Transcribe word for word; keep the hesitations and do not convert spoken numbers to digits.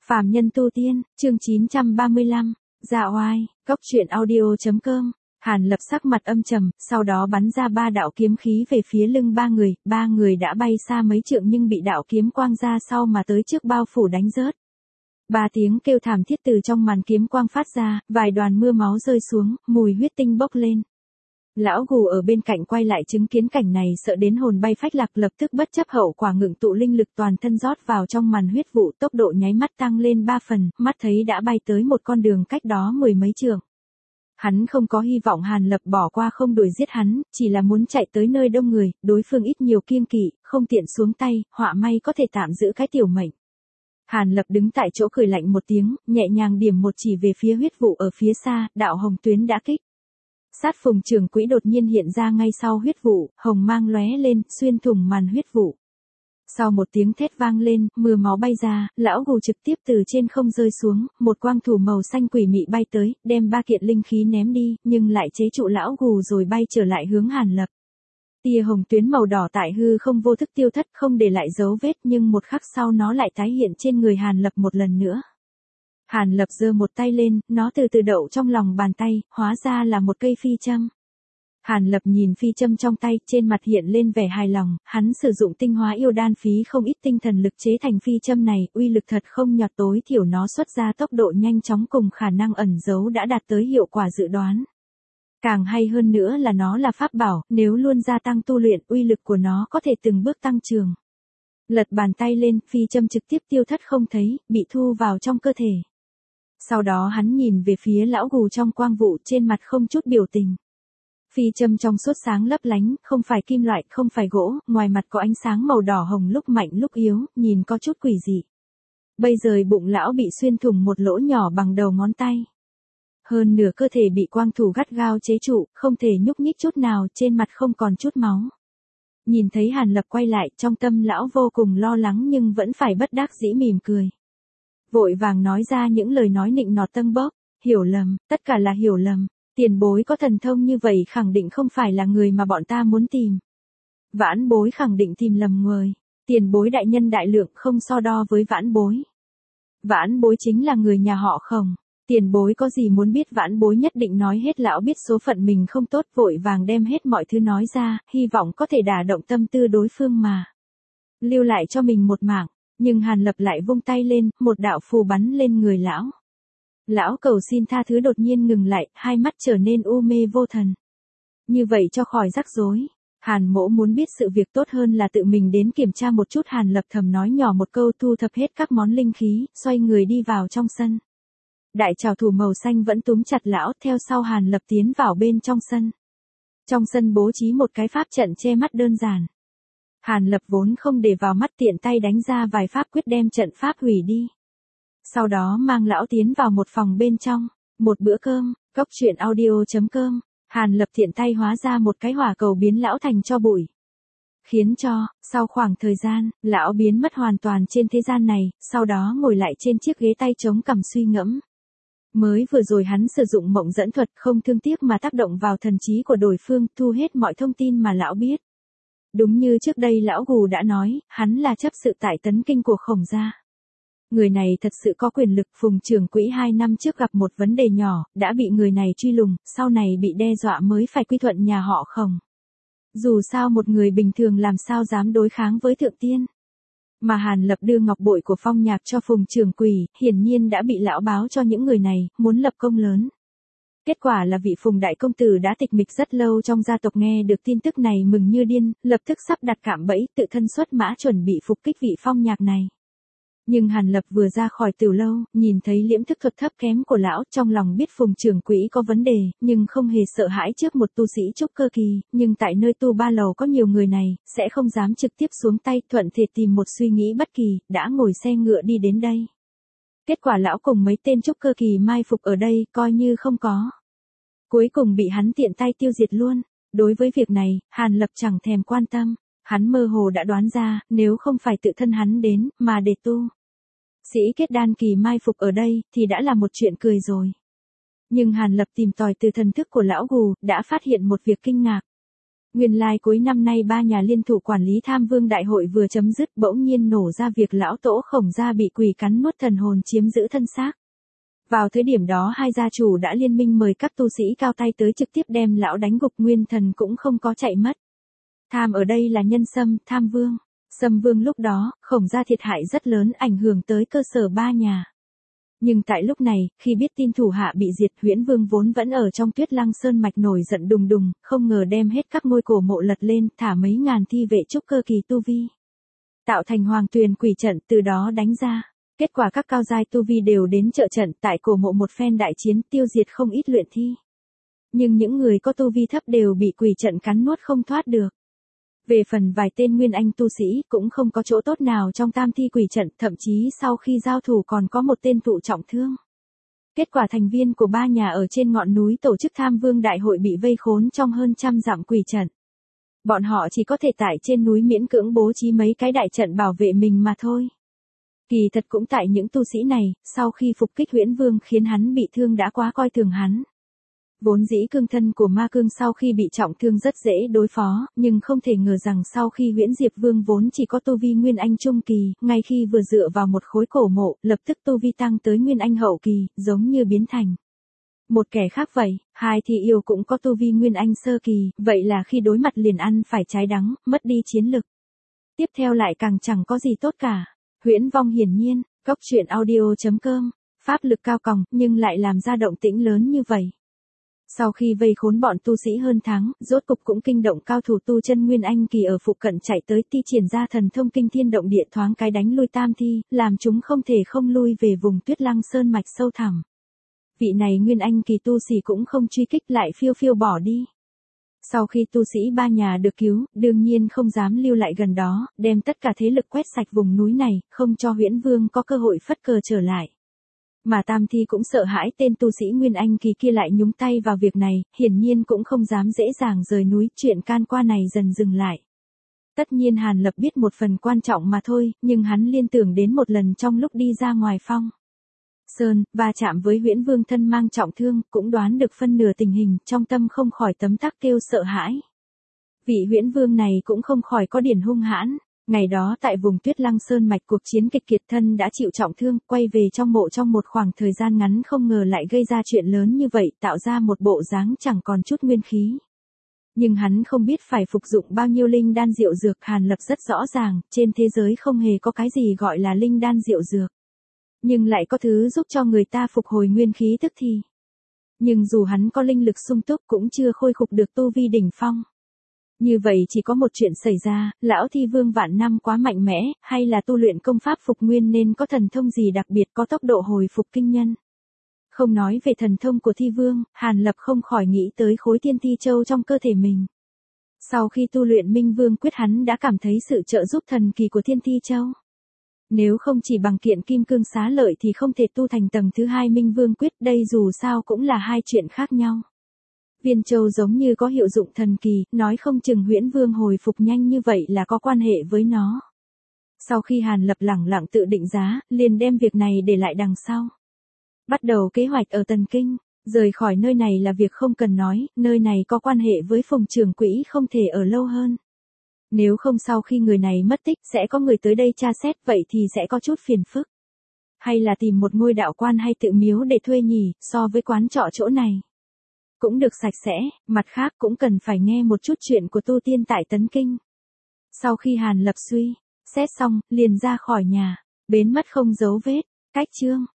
Phàm nhân tu tiên, chương chín trăm ba mươi lăm, Dạ oai, cốc truyện audio chấm com. Hàn Lập sắc mặt âm trầm, sau đó bắn ra ba đạo kiếm khí về phía lưng ba người, ba người đã bay xa mấy trượng nhưng bị đạo kiếm quang ra sau mà tới trước bao phủ đánh rớt. Ba tiếng kêu thảm thiết từ trong màn kiếm quang phát ra, vài đoàn mưa máu rơi xuống, mùi huyết tinh bốc lên. Lão Gù ở bên cạnh quay lại chứng kiến cảnh này sợ đến hồn bay phách lạc, lập tức bất chấp hậu quả ngừng tụ linh lực toàn thân rót vào trong màn huyết vụ, tốc độ nháy mắt tăng lên ba phần, mắt thấy đã bay tới một con đường cách đó mười mấy trượng. Hắn không có hy vọng Hàn Lập bỏ qua không đuổi giết hắn, chỉ là muốn chạy tới nơi đông người, đối phương ít nhiều kiêng kỵ, không tiện xuống tay, họa may có thể tạm giữ cái tiểu mệnh. Hàn Lập đứng tại chỗ cười lạnh một tiếng, nhẹ nhàng điểm một chỉ về phía huyết vụ ở phía xa, đạo hồng tuyến đã kích. Sát phùng trường quỹ đột nhiên hiện ra ngay sau huyết vụ, hồng mang lóe lên, xuyên thủng màn huyết vụ. Sau một tiếng thét vang lên, mưa máu bay ra, lão Gù trực tiếp từ trên không rơi xuống, một quang thủ màu xanh quỷ mị bay tới, đem ba kiện linh khí ném đi, nhưng lại chế trụ lão Gù rồi bay trở lại hướng Hàn Lập. Tia hồng tuyến màu đỏ tại hư không vô thức tiêu thất, không để lại dấu vết, nhưng một khắc sau nó lại tái hiện trên người Hàn Lập một lần nữa. Hàn Lập giơ một tay lên, nó từ từ đậu trong lòng bàn tay, hóa ra là một cây phi châm. Hàn Lập nhìn phi châm trong tay, trên mặt hiện lên vẻ hài lòng, hắn sử dụng tinh hóa yêu đan phí không ít tinh thần lực chế thành phi châm này, uy lực thật không nhọt, tối thiểu nó xuất ra tốc độ nhanh chóng cùng khả năng ẩn giấu đã đạt tới hiệu quả dự đoán. Càng hay hơn nữa là nó là pháp bảo, nếu luôn gia tăng tu luyện, uy lực của nó có thể từng bước tăng trưởng. Lật bàn tay lên, phi châm trực tiếp tiêu thất không thấy, bị thu vào trong cơ thể. Sau đó hắn nhìn về phía lão Gù trong quang vụ, trên mặt không chút biểu tình. Phi châm trong suốt sáng lấp lánh, không phải kim loại, không phải gỗ, ngoài mặt có ánh sáng màu đỏ hồng lúc mạnh lúc yếu, nhìn có chút quỷ dị. Bây giờ bụng lão bị xuyên thủng một lỗ nhỏ bằng đầu ngón tay. Hơn nửa cơ thể bị quang thủ gắt gao chế trụ, không thể nhúc nhích chút nào, trên mặt không còn chút máu. Nhìn thấy Hàn Lập quay lại, trong tâm lão vô cùng lo lắng nhưng vẫn phải bất đắc dĩ mỉm cười. Vội vàng nói ra những lời nói nịnh nọt tâng bốc, hiểu lầm, tất cả là hiểu lầm. Tiền bối có thần thông như vậy khẳng định không phải là người mà bọn ta muốn tìm. Vãn bối khẳng định tìm lầm người. Tiền bối đại nhân đại lượng không so đo với vãn bối. Vãn bối chính là người nhà họ Khổng. Tiền bối có gì muốn biết, vãn bối nhất định nói hết. Lão biết số phận mình không tốt, vội vàng đem hết mọi thứ nói ra, hy vọng có thể đả động tâm tư đối phương mà lưu lại cho mình một mạng. Nhưng Hàn Lập lại vung tay lên, một đạo phù bắn lên người lão. Lão cầu xin tha thứ đột nhiên ngừng lại, hai mắt trở nên u mê vô thần. Như vậy cho khỏi rắc rối. Hàn mỗ muốn biết sự việc tốt hơn là tự mình đến kiểm tra một chút. Hàn Lập thầm nói nhỏ một câu, thu thập hết các món linh khí, xoay người đi vào trong sân. Đại trảo thủ màu xanh vẫn túm chặt lão, theo sau Hàn Lập tiến vào bên trong sân. Trong sân bố trí một cái pháp trận che mắt đơn giản. Hàn Lập vốn không để vào mắt, tiện tay đánh ra vài pháp quyết đem trận pháp hủy đi. Sau đó mang lão tiến vào một phòng bên trong, một bữa cơm, cốc truyện audio chấm com. Hàn Lập tiện tay hóa ra một cái hỏa cầu biến lão thành tro bụi. Khiến cho, sau khoảng thời gian, lão biến mất hoàn toàn trên thế gian này, sau đó ngồi lại trên chiếc ghế tay chống cằm suy ngẫm. Mới vừa rồi hắn sử dụng mộng dẫn thuật không thương tiếc mà tác động vào thần trí của đối phương, thu hết mọi thông tin mà lão biết. Đúng như trước đây lão Gù đã nói, hắn là chấp sự tại Tấn Kinh của Khổng gia. Người này thật sự có quyền lực. Phùng trưởng quỹ hai năm trước gặp một vấn đề nhỏ, đã bị người này truy lùng, sau này bị đe dọa mới phải quy thuận nhà họ Khổng. Dù sao một người bình thường làm sao dám đối kháng với thượng tiên. Mà Hàn Lập đưa ngọc bội của Phong Nhạc cho Phùng trưởng quỹ, hiển nhiên đã bị lão báo cho những người này, muốn lập công lớn. Kết quả là vị Phùng đại công tử đã tịch mịch rất lâu trong gia tộc nghe được tin tức này mừng như điên, lập tức sắp đặt cạm bẫy, tự thân xuất mã chuẩn bị phục kích vị Phong Nhạc này. Nhưng Hàn Lập vừa ra khỏi tiểu lâu, nhìn thấy liễm thức thuật thấp kém của lão, trong lòng biết Phùng trưởng quỹ có vấn đề, nhưng không hề sợ hãi trước một tu sĩ trúc cơ kỳ, nhưng tại nơi tu ba lầu có nhiều người này, sẽ không dám trực tiếp xuống tay, thuận thể tìm một suy nghĩ bất kỳ, đã ngồi xe ngựa đi đến đây. Kết quả lão cùng mấy tên trúc cơ kỳ mai phục ở đây, coi như không có. Cuối cùng bị hắn tiện tay tiêu diệt luôn. Đối với việc này, Hàn Lập chẳng thèm quan tâm. Hắn mơ hồ đã đoán ra, nếu không phải tự thân hắn đến, mà để tu sĩ kết đan kỳ mai phục ở đây, thì đã là một chuyện cười rồi. Nhưng Hàn Lập tìm tòi từ thần thức của lão Gù, đã phát hiện một việc kinh ngạc. Nguyên lai like cuối năm nay ba nhà liên thủ quản lý Tham Vương đại hội vừa chấm dứt, bỗng nhiên nổ ra việc lão tổ Khổng gia bị quỷ cắn nuốt thần hồn chiếm giữ thân xác. Vào thời điểm đó hai gia chủ đã liên minh mời các tu sĩ cao tay tới trực tiếp đem lão đánh gục, nguyên thần cũng không có chạy mất. Tham ở đây là nhân Sâm, Tham Vương. Sâm Vương lúc đó, Khổng gia thiệt hại rất lớn, ảnh hưởng tới cơ sở ba nhà. Nhưng tại lúc này, khi biết tin thủ hạ bị diệt, Huyễn Vương vốn vẫn ở trong Tuyết Lăng Sơn mạch nổi giận đùng đùng, không ngờ đem hết các ngôi cổ mộ lật lên, thả mấy ngàn thi vệ trúc cơ kỳ tu vi, tạo thành Hoàng Tuyền quỷ trận, từ đó đánh ra. Kết quả các cao giai tu vi đều đến trợ trận, tại cổ mộ một phen đại chiến, tiêu diệt không ít luyện thi. Nhưng những người có tu vi thấp đều bị quỷ trận cắn nuốt không thoát được. Về phần vài tên nguyên anh tu sĩ cũng không có chỗ tốt nào trong tam thi quỷ trận, thậm chí sau khi giao thủ còn có một tên thụ trọng thương. Kết quả thành viên của ba nhà ở trên ngọn núi tổ chức Tham Vương đại hội bị vây khốn trong hơn trăm dặm quỷ trận. Bọn họ chỉ có thể tại trên núi miễn cưỡng bố trí mấy cái đại trận bảo vệ mình mà thôi. Kỳ thật cũng tại những tu sĩ này, sau khi phục kích Huyễn Vương khiến hắn bị thương đã quá coi thường hắn. Vốn dĩ cương thân của Ma Cương sau khi bị trọng thương rất dễ đối phó, nhưng không thể ngờ rằng sau khi Huyễn Diệp Vương vốn chỉ có tu vi Nguyên Anh trung kỳ, ngay khi vừa dựa vào một khối cổ mộ, lập tức tu vi tăng tới Nguyên Anh hậu kỳ, giống như biến thành một kẻ khác vậy. Hai thì yêu cũng có tu vi Nguyên Anh sơ kỳ, vậy là khi đối mặt liền ăn phải trái đắng, mất đi chiến lực. Tiếp theo lại càng chẳng có gì tốt cả. Huyễn Vong hiển nhiên, Cốc Truyện Audio chấm com, pháp lực cao còng, nhưng lại làm ra động tĩnh lớn như vậy. Sau khi vây khốn bọn tu sĩ hơn tháng, rốt cục cũng kinh động cao thủ tu chân Nguyên Anh kỳ ở phụ cận chạy tới, thi triển ra thần thông kinh thiên động địa, thoáng cái đánh lui tam thi, làm chúng không thể không lui về vùng Tuyết Lăng Sơn mạch sâu thẳm. Vị này Nguyên Anh kỳ tu sĩ cũng không truy kích, lại phiêu phiêu bỏ đi. Sau khi tu sĩ ba nhà được cứu, đương nhiên không dám lưu lại gần đó, đem tất cả thế lực quét sạch vùng núi này, không cho Huyễn Vương có cơ hội phất cờ trở lại. Mà tam thi cũng sợ hãi tên tu sĩ Nguyên Anh kỳ kia lại nhúng tay vào việc này, hiển nhiên cũng không dám dễ dàng rời núi, chuyện can qua này dần dừng lại. Tất nhiên Hàn Lập biết một phần quan trọng mà thôi, nhưng hắn liên tưởng đến một lần trong lúc đi ra ngoài phong Sơn, va chạm với Huyễn Vương thân mang trọng thương, cũng đoán được phân nửa tình hình, trong tâm không khỏi tấm tắc kêu sợ hãi. Vị Huyễn Vương này cũng không khỏi có điển hung hãn. Ngày đó tại vùng Tuyết Lăng Sơn mạch cuộc chiến kịch kiệt, thân đã chịu trọng thương, quay về trong mộ trong một khoảng thời gian ngắn không ngờ lại gây ra chuyện lớn như vậy, tạo ra một bộ dáng chẳng còn chút nguyên khí. Nhưng hắn không biết phải phục dụng bao nhiêu linh đan diệu dược. Hàn Lập rất rõ ràng, trên thế giới không hề có cái gì gọi là linh đan diệu dược. Nhưng lại có thứ giúp cho người ta phục hồi nguyên khí tức thì. Nhưng dù hắn có linh lực sung túc cũng chưa khôi phục được tu vi đỉnh phong. Như vậy chỉ có một chuyện xảy ra, lão Thi Vương vạn năm quá mạnh mẽ, hay là tu luyện công pháp phục nguyên nên có thần thông gì đặc biệt, có tốc độ hồi phục kinh nhân. Không nói về thần thông của Thi Vương, Hàn Lập không khỏi nghĩ tới khối Thiên Thi Châu trong cơ thể mình. Sau khi tu luyện Minh Vương quyết, hắn đã cảm thấy sự trợ giúp thần kỳ của Thiên Thi Châu. Nếu không chỉ bằng kiện Kim Cương Xá Lợi thì không thể tu thành tầng thứ hai Minh Vương quyết, đây dù sao cũng là hai chuyện khác nhau. Viên châu giống như có hiệu dụng thần kỳ, nói không chừng Huyễn Vương hồi phục nhanh như vậy là có quan hệ với nó. Sau khi Hàn Lập lẳng lặng tự định giá, liền đem việc này để lại đằng sau. Bắt đầu kế hoạch ở Tần Kinh, rời khỏi nơi này là việc không cần nói, nơi này có quan hệ với Phùng trưởng quỹ, không thể ở lâu hơn. Nếu không sau khi người này mất tích sẽ có người tới đây tra xét, vậy thì sẽ có chút phiền phức. Hay là tìm một ngôi đạo quan hay tự miếu để thuê nhỉ, so với quán trọ chỗ này cũng được sạch sẽ, mặt khác cũng cần phải nghe một chút chuyện của tu tiên tại Tấn Kinh. Sau khi Hàn Lập suy xét xong, liền ra khỏi nhà, biến mất không dấu vết. Cách chương